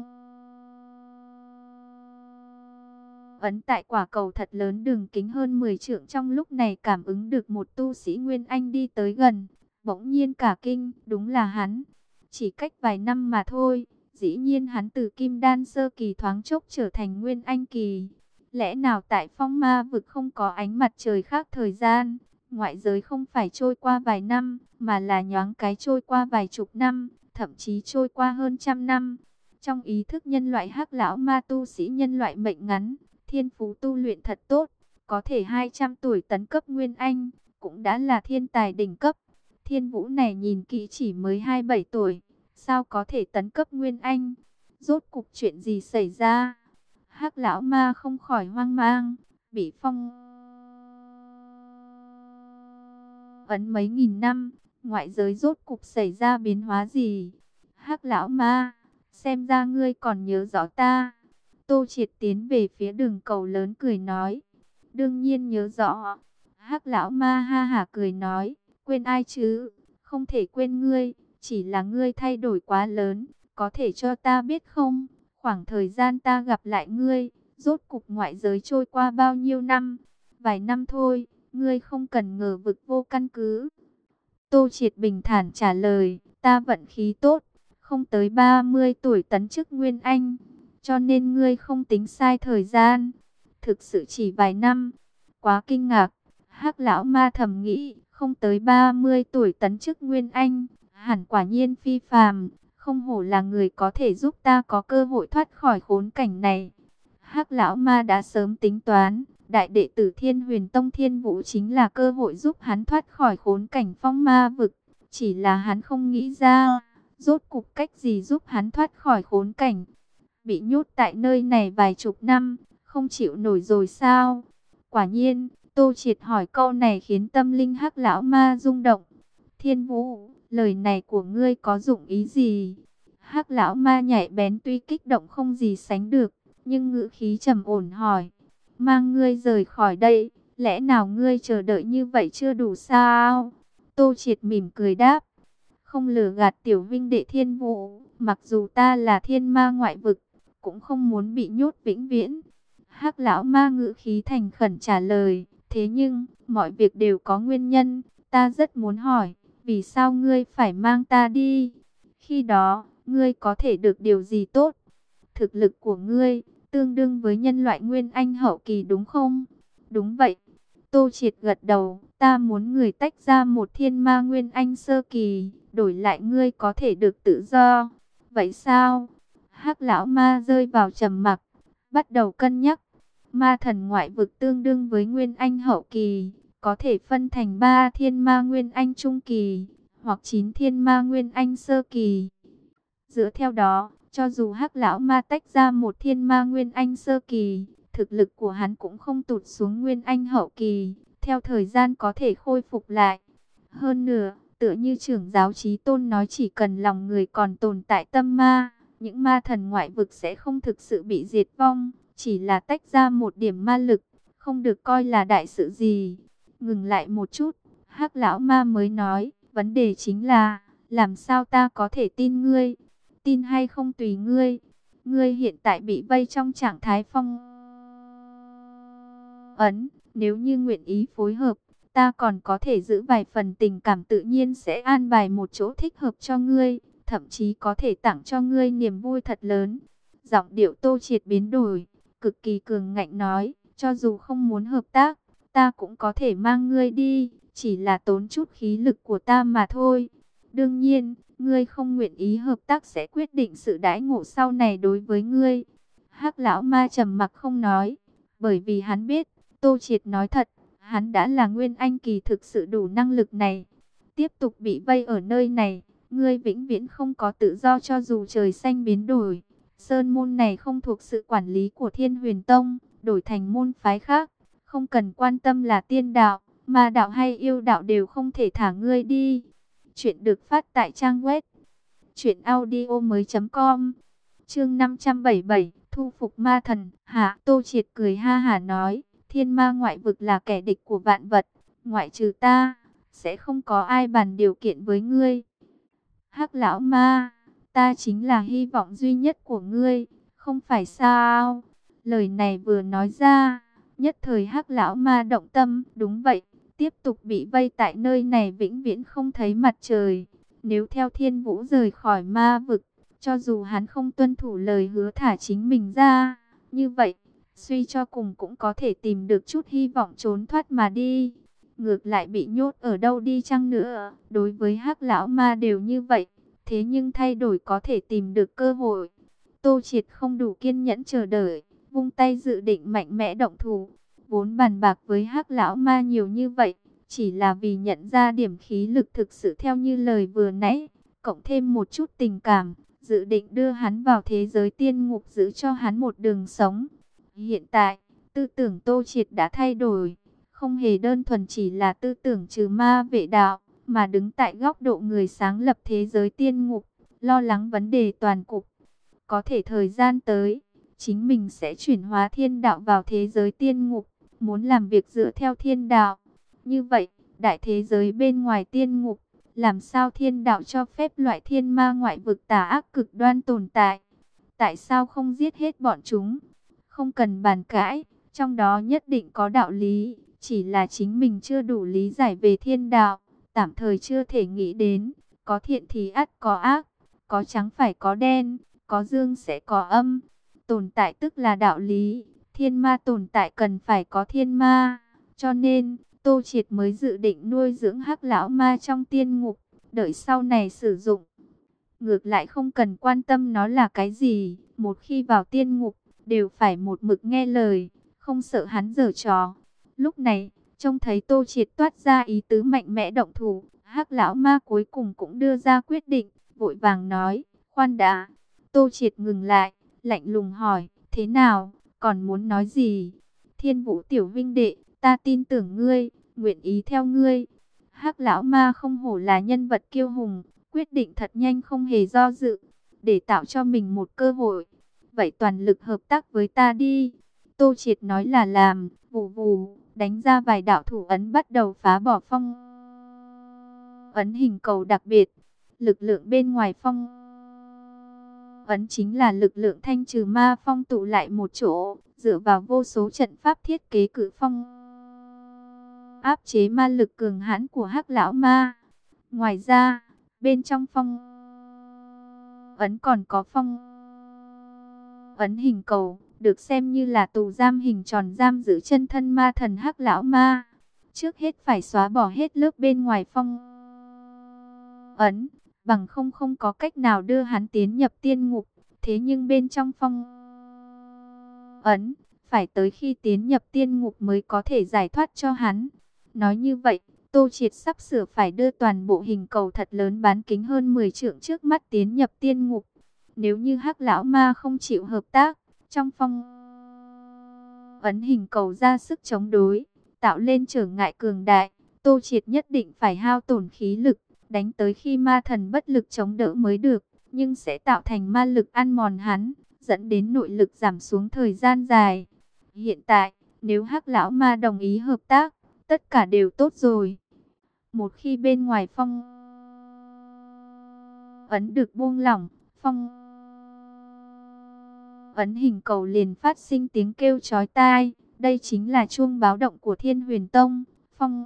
ấn tại quả cầu thật lớn đường kính hơn mười trượng, trong lúc này cảm ứng được một tu sĩ Nguyên Anh đi tới gần, bỗng nhiên cả kinh, đúng là hắn. Chỉ cách vài năm mà thôi, dĩ nhiên hắn từ Kim Đan sơ kỳ thoáng chốc trở thành Nguyên Anh kỳ. Lẽ nào tại phong ma vực không có ánh mặt trời khác thời gian, ngoại giới không phải trôi qua vài năm, mà là nhoáng cái trôi qua vài chục năm, thậm chí trôi qua hơn trăm năm. Trong ý thức nhân loại, Hắc lão ma tu sĩ nhân loại mệnh ngắn, thiên phú tu luyện thật tốt, có thể hai trăm tuổi tấn cấp Nguyên Anh, cũng đã là thiên tài đỉnh cấp. Thiên Vũ này nhìn kỹ chỉ mới hai mươi bảy tuổi, sao có thể tấn cấp Nguyên Anh? Rốt cục chuyện gì xảy ra? Hắc lão ma không khỏi hoang mang, bị phong ấn mấy nghìn năm, ngoại giới rốt cục xảy ra biến hóa gì? Hắc lão ma, xem ra ngươi còn nhớ rõ ta. Tô Triệt tiến về phía đường cầu lớn cười nói, đương nhiên nhớ rõ. Hắc lão ma ha hả cười nói, quên ai chứ, không thể quên ngươi, chỉ là ngươi thay đổi quá lớn, có thể cho ta biết không, khoảng thời gian ta gặp lại ngươi, rốt cục ngoại giới trôi qua bao nhiêu năm? Vài năm thôi, ngươi không cần ngờ vực vô căn cứ. Tô Triệt bình thản trả lời, ta vận khí tốt, không tới ba mươi tuổi tấn chức Nguyên Anh, cho nên ngươi không tính sai thời gian, thực sự chỉ vài năm. Quá kinh ngạc, Hắc lão ma thầm nghĩ, không tới ba mươi tuổi tấn chức Nguyên Anh, hẳn quả nhiên phi phàm, không hổ là người có thể giúp ta có cơ hội thoát khỏi khốn cảnh này. Hắc lão ma đã sớm tính toán, đại đệ tử Thiên Huyền Tông Thiên Vũ chính là cơ hội giúp hắn thoát khỏi khốn cảnh phong ma vực, chỉ là hắn không nghĩ ra, rốt cục cách gì giúp hắn thoát khỏi khốn cảnh. Bị nhốt tại nơi này vài chục năm, không chịu nổi rồi sao? Quả nhiên, Tô Triệt hỏi câu này khiến tâm linh Hắc lão ma rung động. Thiên Vũ, lời này của ngươi có dụng ý gì? Hắc lão ma nhạy bén tuy kích động không gì sánh được, nhưng ngữ khí trầm ổn hỏi, mang ngươi rời khỏi đây, lẽ nào ngươi chờ đợi như vậy chưa đủ sao? Tô Triệt mỉm cười đáp, không lừa gạt tiểu vinh đệ Thiên Vũ, mặc dù ta là thiên ma ngoại vực, cũng không muốn bị nhốt vĩnh viễn. Hắc lão ma ngữ khí thành khẩn trả lời, thế nhưng, mọi việc đều có nguyên nhân, ta rất muốn hỏi, vì sao ngươi phải mang ta đi? Khi đó, ngươi có thể được điều gì tốt? Thực lực của ngươi, tương đương với nhân loại Nguyên Anh hậu kỳ đúng không? Đúng vậy. Tô Triệt gật đầu, ta muốn người tách ra một thiên ma Nguyên Anh sơ kỳ, đổi lại ngươi có thể được tự do. Vậy sao? Hắc lão ma rơi vào trầm mặc, bắt đầu cân nhắc. Ma thần ngoại vực tương đương với Nguyên Anh hậu kỳ, có thể phân thành ba thiên ma Nguyên Anh trung kỳ, hoặc chín thiên ma Nguyên Anh sơ kỳ. Dựa theo đó, cho dù Hắc lão ma tách ra một thiên ma Nguyên Anh sơ kỳ, thực lực của hắn cũng không tụt xuống Nguyên Anh hậu kỳ, theo thời gian có thể khôi phục lại. Hơn nữa, tựa như trưởng giáo Chí Tôn nói, chỉ cần lòng người còn tồn tại tâm ma, những ma thần ngoại vực sẽ không thực sự bị diệt vong, chỉ là tách ra một điểm ma lực, không được coi là đại sự gì. Ngừng lại một chút, Hắc lão ma mới nói, vấn đề chính là, làm sao ta có thể tin ngươi? Tin hay không tùy ngươi. Ngươi hiện tại bị vây trong trạng thái phong ấn, Nếu như nguyện ý phối hợp, ta còn có thể giữ vài phần tình cảm, tự nhiên sẽ an bài một chỗ thích hợp cho ngươi, thậm chí có thể tặng cho ngươi niềm vui thật lớn. Giọng điệu Tô Triệt biến đổi, cực kỳ cường ngạnh nói, cho dù không muốn hợp tác, ta cũng có thể mang ngươi đi, chỉ là tốn chút khí lực của ta mà thôi. Đương nhiên, ngươi không nguyện ý hợp tác sẽ quyết định sự đãi ngộ sau này đối với ngươi. Hắc lão ma trầm mặc không nói, bởi vì hắn biết, Tô Triệt nói thật, hắn đã là Nguyên Anh kỳ thực sự đủ năng lực này. Tiếp tục bị vây ở nơi này, ngươi vĩnh viễn không có tự do cho dù trời xanh biến đổi. Sơn môn này không thuộc sự quản lý của Thiên Huyền Tông, đổi thành môn phái khác, không cần quan tâm là tiên đạo, ma đạo hay yêu đạo đều không thể thả ngươi đi. Chuyện được phát tại trang web truyện audio mới chấm com. Chương năm trăm bảy mươi bảy, thu phục ma thần. Hạ Tô Triệt cười ha hả nói, thiên ma ngoại vực là kẻ địch của vạn vật, ngoại trừ ta, sẽ không có ai bàn điều kiện với ngươi. Hắc lão ma, ta chính là hy vọng duy nhất của ngươi, không phải sao? Lời này vừa nói ra, nhất thời Hắc lão ma động tâm, đúng vậy, tiếp tục bị vây tại nơi này vĩnh viễn không thấy mặt trời. Nếu theo Thiên Vũ rời khỏi ma vực, cho dù hắn không tuân thủ lời hứa thả chính mình ra, như vậy, suy cho cùng cũng có thể tìm được chút hy vọng trốn thoát mà đi. Ngược lại bị nhốt ở đâu đi chăng nữa, đối với Hắc lão ma đều như vậy, thế nhưng thay đổi có thể tìm được cơ hội. Tô Triệt không đủ kiên nhẫn chờ đợi, vung tay dự định mạnh mẽ động thủ. Vốn bàn bạc với Hắc lão ma nhiều như vậy, chỉ là vì nhận ra điểm khí lực thực sự theo như lời vừa nãy, cộng thêm một chút tình cảm, dự định đưa hắn vào thế giới tiên ngục giữ cho hắn một đường sống. Hiện tại, tư tưởng Tô Triệt đã thay đổi, không hề đơn thuần chỉ là tư tưởng trừ ma vệ đạo, mà đứng tại góc độ người sáng lập thế giới tiên ngục, lo lắng vấn đề toàn cục. Có thể thời gian tới, chính mình sẽ chuyển hóa thiên đạo vào thế giới tiên ngục, muốn làm việc dựa theo thiên đạo. Như vậy, đại thế giới bên ngoài tiên ngục, làm sao thiên đạo cho phép loại thiên ma ngoại vực tà ác cực đoan tồn tại? Tại sao không giết hết bọn chúng? Không cần bàn cãi, trong đó nhất định có đạo lý, chỉ là chính mình chưa đủ lý giải về thiên đạo, tạm thời chưa thể nghĩ đến. Có thiện thì ắt có ác, có trắng phải có đen, có dương sẽ có âm. Tồn tại tức là đạo lý, thiên ma tồn tại cần phải có thiên ma. Cho nên, Tô Triệt mới dự định nuôi dưỡng Hắc lão ma trong tiên ngục, đợi sau này sử dụng. Ngược lại không cần quan tâm nó là cái gì, một khi vào tiên ngục, đều phải một mực nghe lời, không sợ hắn giở trò. Lúc này, trông thấy Tô Triệt toát ra ý tứ mạnh mẽ động thủ, Hắc lão ma cuối cùng cũng đưa ra quyết định, vội vàng nói, khoan đã. Tô Triệt ngừng lại, lạnh lùng hỏi, thế nào, còn muốn nói gì? Thiên Vũ tiểu vinh đệ, ta tin tưởng ngươi, nguyện ý theo ngươi. Hắc lão ma không hổ là nhân vật kiêu hùng, quyết định thật nhanh không hề do dự, để tạo cho mình một cơ hội. Vậy toàn lực hợp tác với ta đi. Tô Triệt nói là làm, vù vù, đánh ra vài đạo thủ ấn bắt đầu phá bỏ phong ấn hình cầu đặc biệt. Lực lượng bên ngoài phong ấn chính là lực lượng thanh trừ ma phong tụ lại một chỗ, dựa vào vô số trận pháp thiết kế cử phong áp chế ma lực cường hãn của Hắc lão ma. Ngoài ra, bên trong phong ấn còn có phong ấn hình cầu, được xem như là tù giam hình tròn giam giữ chân thân ma thần Hắc lão ma. Trước hết phải xóa bỏ hết lớp bên ngoài phong ấn, bằng không không có cách nào đưa hắn tiến nhập tiên ngục. Thế nhưng bên trong phong ấn, phải tới khi tiến nhập tiên ngục mới có thể giải thoát cho hắn. Nói như vậy, Tô Triệt sắp sửa phải đưa toàn bộ hình cầu thật lớn bán kính hơn mười trượng trước mắt tiến nhập tiên ngục. Nếu như Hắc lão ma không chịu hợp tác, trong phong ấn hình cầu ra sức chống đối, tạo lên trở ngại cường đại, Tô Triệt nhất định phải hao tổn khí lực, đánh tới khi ma thần bất lực chống đỡ mới được, nhưng sẽ tạo thành ma lực ăn mòn hắn, dẫn đến nội lực giảm xuống thời gian dài. Hiện tại, nếu Hắc lão ma đồng ý hợp tác, tất cả đều tốt rồi. Một khi bên ngoài phong ấn được buông lỏng, phong ấn hình cầu liền phát sinh tiếng kêu chói tai, Đây chính là chuông báo động của Thiên Huyền Tông. Phong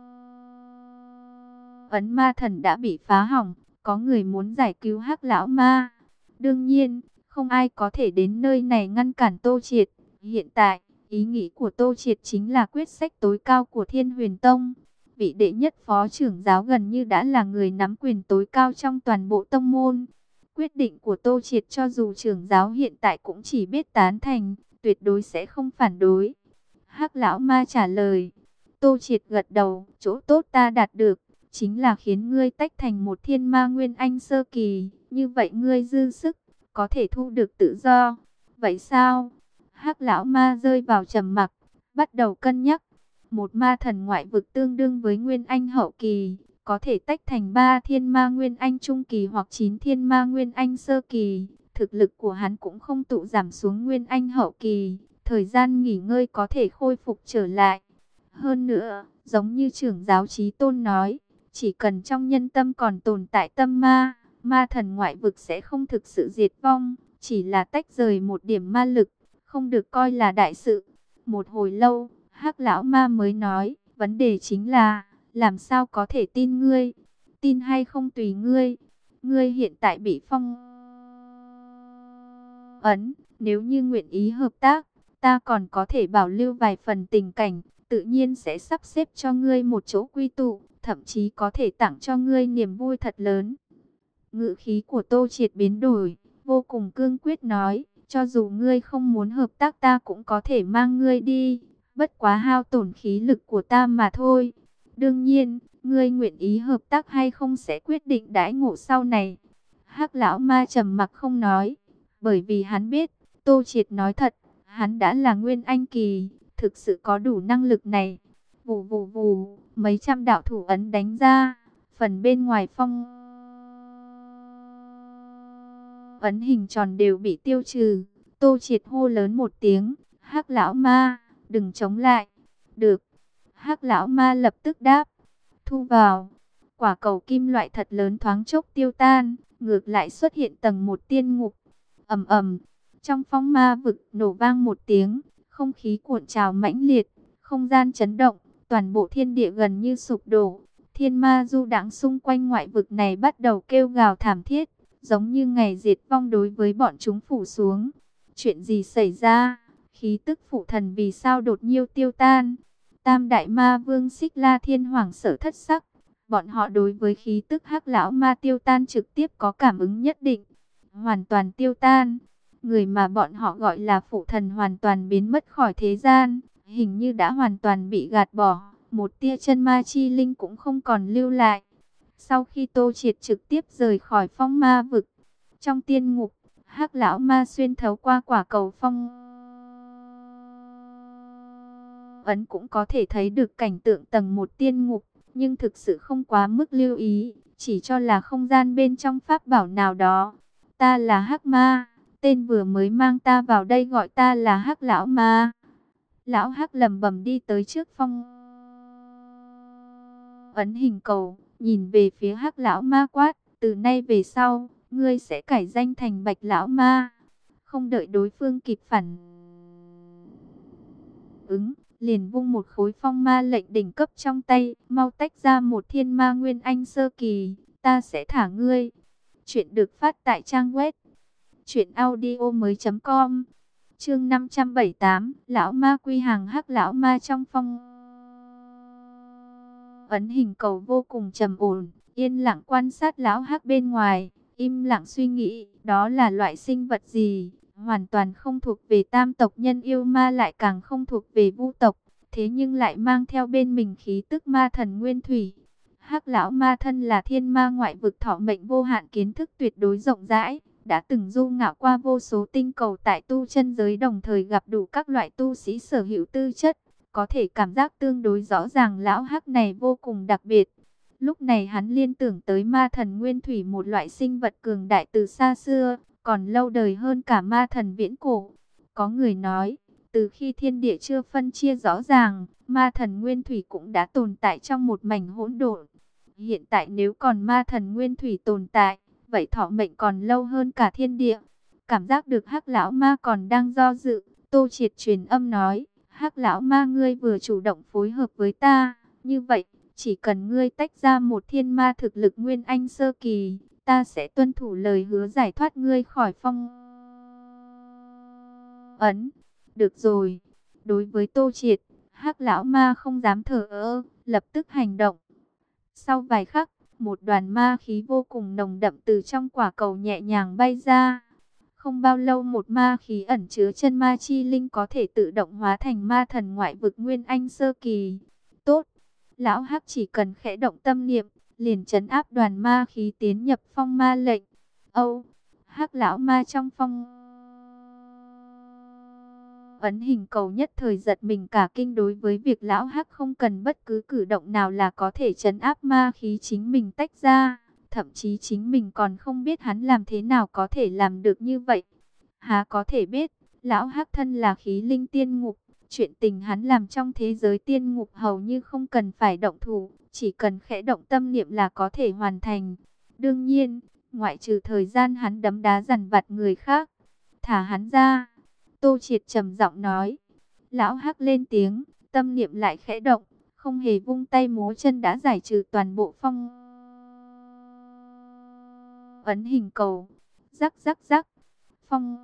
ấn ma thần đã bị phá hỏng, có người muốn giải cứu Hắc lão ma. Đương nhiên, không ai có thể đến nơi này ngăn cản Tô Triệt. Hiện tại, ý nghĩ của Tô Triệt chính là quyết sách tối cao của Thiên Huyền Tông. Vị đệ nhất phó trưởng giáo gần như đã là người nắm quyền tối cao trong toàn bộ tông môn. Quyết định của Tô Triệt cho dù trưởng giáo hiện tại cũng chỉ biết tán thành, tuyệt đối sẽ không phản đối. Hắc lão ma trả lời. Tô Triệt gật đầu, chỗ tốt ta đạt được chính là khiến ngươi tách thành một thiên ma nguyên anh sơ kỳ, như vậy ngươi dư sức, có thể thu được tự do. Vậy sao? Hắc lão ma rơi vào trầm mặc, bắt đầu cân nhắc. Một ma thần ngoại vực tương đương với nguyên anh hậu kỳ, có thể tách thành ba thiên ma nguyên anh trung kỳ hoặc chín thiên ma nguyên anh sơ kỳ. Thực lực của hắn cũng không tụ giảm xuống nguyên anh hậu kỳ, thời gian nghỉ ngơi có thể khôi phục trở lại. Hơn nữa, giống như trưởng giáo Chí Tôn nói, chỉ cần trong nhân tâm còn tồn tại tâm ma, ma thần ngoại vực sẽ không thực sự diệt vong, chỉ là tách rời một điểm ma lực, không được coi là đại sự. Một hồi lâu, Hắc lão ma mới nói, vấn đề chính là, làm sao có thể tin ngươi? Tin hay không tùy ngươi. Ngươi hiện tại bị phong ấn, nếu như nguyện ý hợp tác, ta còn có thể bảo lưu vài phần tình cảnh, tự nhiên sẽ sắp xếp cho ngươi một chỗ quy tụ, thậm chí có thể tặng cho ngươi niềm vui thật lớn. Ngữ khí của Tô Triệt biến đổi, vô cùng cương quyết nói, cho dù ngươi không muốn hợp tác ta cũng có thể mang ngươi đi, bất quá hao tổn khí lực của ta mà thôi. Đương nhiên, ngươi nguyện ý hợp tác hay không sẽ quyết định đãi ngộ sau này. Hắc lão ma trầm mặc không nói, bởi vì hắn biết, Tô Triệt nói thật, hắn đã là nguyên anh kỳ, thực sự có đủ năng lực này. Vù vù vù, mấy trăm đạo thủ ấn đánh ra, phần bên ngoài phong ấn hình tròn đều bị tiêu trừ. Tô Triệt hô lớn một tiếng, Hắc lão ma, đừng chống lại. Được. Hắc lão ma lập tức đáp. Thu vào. Quả cầu kim loại thật lớn thoáng chốc tiêu tan, ngược lại xuất hiện tầng một tiên ngục. Ầm ầm, trong phong ma vực nổ vang một tiếng, không khí cuộn trào mãnh liệt, không gian chấn động, toàn bộ thiên địa gần như sụp đổ. Thiên ma du đãng xung quanh ngoại vực này bắt đầu kêu gào thảm thiết, giống như ngày diệt vong đối với bọn chúng phủ xuống. Chuyện gì xảy ra? Khí tức phụ thần vì sao đột nhiêu tiêu tan? Tam đại ma vương Xích La Thiên hoảng sợ thất sắc. Bọn họ đối với khí tức Hắc lão ma tiêu tan trực tiếp có cảm ứng nhất định. Hoàn toàn tiêu tan. Người mà bọn họ gọi là phụ thần hoàn toàn biến mất khỏi thế gian, hình như đã hoàn toàn bị gạt bỏ, một tia chân ma chi linh cũng không còn lưu lại. Sau khi Tô Triệt trực tiếp rời khỏi phong ma vực, trong tiên ngục, Hắc lão ma xuyên thấu qua quả cầu phong ấn cũng có thể thấy được cảnh tượng tầng một tiên ngục, nhưng thực sự không quá mức lưu ý, chỉ cho là không gian bên trong pháp bảo nào đó. Ta là Hắc ma, tên vừa mới mang ta vào đây gọi ta là Hắc lão ma. Lão Hắc lẩm bẩm đi tới trước phong ấn hình cầu, nhìn về phía Hắc lão ma quát, từ nay về sau, ngươi sẽ cải danh thành Bạch lão ma. Không đợi đối phương kịp phản ứng, liền vung một khối phong ma lệnh đỉnh cấp trong tay, mau tách ra một thiên ma nguyên anh sơ kỳ, ta sẽ thả ngươi. Chuyện được phát tại trang web truyện audio mới chấm com. Chương năm trăm bảy mươi tám, lão ma quy hàng. Hắc lão ma trong phong ấn hình cầu vô cùng trầm ổn, yên lặng quan sát lão Hắc bên ngoài, im lặng suy nghĩ, đó là loại sinh vật gì, hoàn toàn không thuộc về tam tộc nhân yêu ma, lại càng không thuộc về vu tộc, thế nhưng lại mang theo bên mình khí tức ma thần nguyên thủy. Hắc lão ma thân là thiên ma ngoại vực, thọ mệnh vô hạn, kiến thức tuyệt đối rộng rãi, đã từng du ngạo qua vô số tinh cầu tại tu chân giới, đồng thời gặp đủ các loại tu sĩ sở hữu tư chất, có thể cảm giác tương đối rõ ràng lão Hắc này vô cùng đặc biệt. Lúc này hắn liên tưởng tới ma thần nguyên thủy, một loại sinh vật cường đại từ xa xưa, còn lâu đời hơn cả ma thần viễn cổ. Có người nói, từ khi thiên địa chưa phân chia rõ ràng, ma thần nguyên thủy cũng đã tồn tại trong một mảnh hỗn độn. Hiện tại nếu còn ma thần nguyên thủy tồn tại, vậy thọ mệnh còn lâu hơn cả thiên địa. Cảm giác được Hắc lão ma còn đang do dự, Tô Triệt truyền âm nói, Hắc lão ma, ngươi vừa chủ động phối hợp với ta, như vậy, chỉ cần ngươi tách ra một thiên ma thực lực Nguyên Anh sơ kỳ, ta sẽ tuân thủ lời hứa giải thoát ngươi khỏi phong ấn. Được rồi. Đối với Tô Triệt, Hắc lão ma không dám thờ ơ, lập tức hành động. Sau vài khắc, một đoàn ma khí vô cùng nồng đậm từ trong quả cầu nhẹ nhàng bay ra. Không bao lâu, một ma khí ẩn chứa chân ma chi linh có thể tự động hóa thành ma thần ngoại vực Nguyên Anh sơ kỳ. Tốt, lão Hắc chỉ cần khẽ động tâm niệm, liền trấn áp đoàn ma khí tiến nhập phong ma lệnh. Âu, Hắc lão ma trong phong ấn hình cầu nhất thời giật mình cả kinh, đối với việc lão Hắc không cần bất cứ cử động nào là có thể trấn áp ma khí chính mình tách ra. Thậm chí chính mình còn không biết hắn làm thế nào có thể làm được như vậy. Há có thể biết, lão Hắc thân là khí linh tiên ngục, chuyện tình hắn làm trong thế giới tiên ngục hầu như không cần phải động thủ, chỉ cần khẽ động tâm niệm là có thể hoàn thành. Đương nhiên, ngoại trừ thời gian hắn đấm đá dằn vặt người khác. Thả hắn ra. Tô Triệt trầm giọng nói. Lão Hắc lên tiếng, tâm niệm lại khẽ động, không hề vung tay múa chân đã giải trừ toàn bộ phong ấn hình cầu. Rắc rắc rắc, phong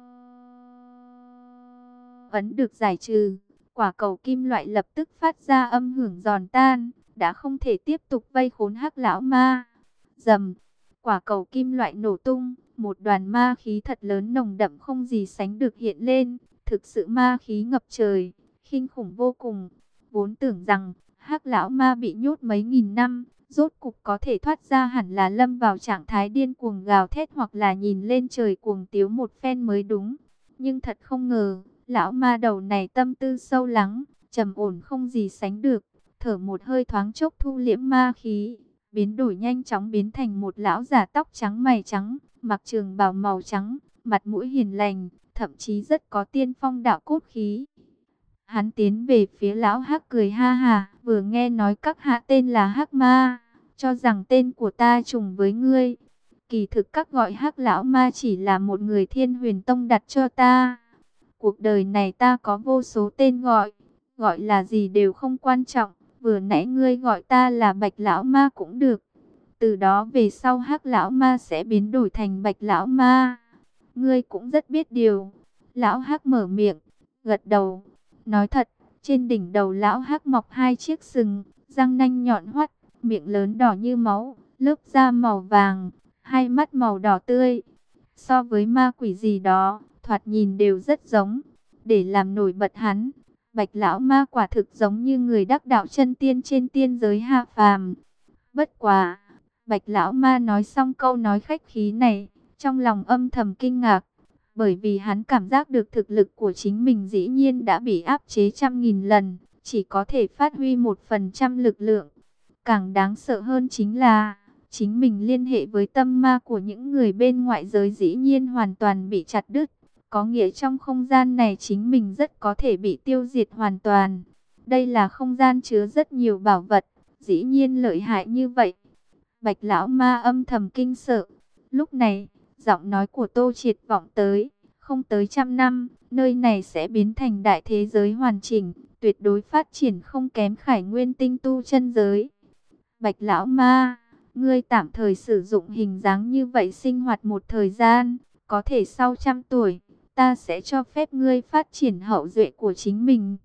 ấn được giải trừ, quả cầu kim loại lập tức phát ra âm hưởng giòn tan, đã không thể tiếp tục vây khốn Hắc lão ma. Rầm, quả cầu kim loại nổ tung, một đoàn ma khí thật lớn nồng đậm không gì sánh được hiện lên, thực sự ma khí ngập trời, kinh khủng vô cùng. Vốn tưởng rằng Hắc lão ma bị nhốt mấy nghìn năm, rốt cục có thể thoát ra, hẳn là lâm vào trạng thái điên cuồng gào thét hoặc là nhìn lên trời cuồng tiếu một phen mới đúng. Nhưng thật không ngờ, lão ma đầu này tâm tư sâu lắng, trầm ổn không gì sánh được, thở một hơi thoáng chốc thu liễm ma khí, biến đổi nhanh chóng biến thành một lão già tóc trắng mày trắng, mặc trường bào màu trắng, mặt mũi hiền lành, thậm chí rất có tiên phong đạo cốt khí. Hắn tiến về phía lão Hắc cười ha hà, vừa nghe nói các hạ tên là Hắc ma, cho rằng tên của ta trùng với ngươi. Kỳ thực các gọi Hắc lão ma chỉ là một người Thiên Huyền Tông đặt cho ta. Cuộc đời này ta có vô số tên gọi, gọi là gì đều không quan trọng, vừa nãy ngươi gọi ta là Bạch lão ma cũng được. Từ đó về sau Hắc lão ma sẽ biến đổi thành Bạch lão ma. Ngươi cũng rất biết điều. Lão Hắc mở miệng, gật đầu. Nói thật, trên đỉnh đầu lão Hắc mọc hai chiếc sừng, răng nanh nhọn hoắt, miệng lớn đỏ như máu, lớp da màu vàng, hai mắt màu đỏ tươi. So với ma quỷ gì đó, thoạt nhìn đều rất giống. Để làm nổi bật hắn, Bạch lão ma quả thực giống như người đắc đạo chân tiên trên tiên giới hạ phàm. Bất quá, Bạch lão ma nói xong câu nói khách khí này, trong lòng âm thầm kinh ngạc, bởi vì hắn cảm giác được thực lực của chính mình dĩ nhiên đã bị áp chế trăm nghìn lần, chỉ có thể phát huy một phần trăm lực lượng. Càng đáng sợ hơn chính là, chính mình liên hệ với tâm ma của những người bên ngoại giới dĩ nhiên hoàn toàn bị chặt đứt. Có nghĩa trong không gian này chính mình rất có thể bị tiêu diệt hoàn toàn. Đây là không gian chứa rất nhiều bảo vật, dĩ nhiên lợi hại như vậy. Bạch lão ma âm thầm kinh sợ. Lúc này, giọng nói của Tô Triệt vọng tới. Không tới trăm năm, nơi này sẽ biến thành đại thế giới hoàn chỉnh, tuyệt đối phát triển không kém Khải Nguyên tinh tu chân giới. Bạch lão ma, ngươi tạm thời sử dụng hình dáng như vậy sinh hoạt một thời gian, có thể sau trăm tuổi, ta sẽ cho phép ngươi phát triển hậu duệ của chính mình.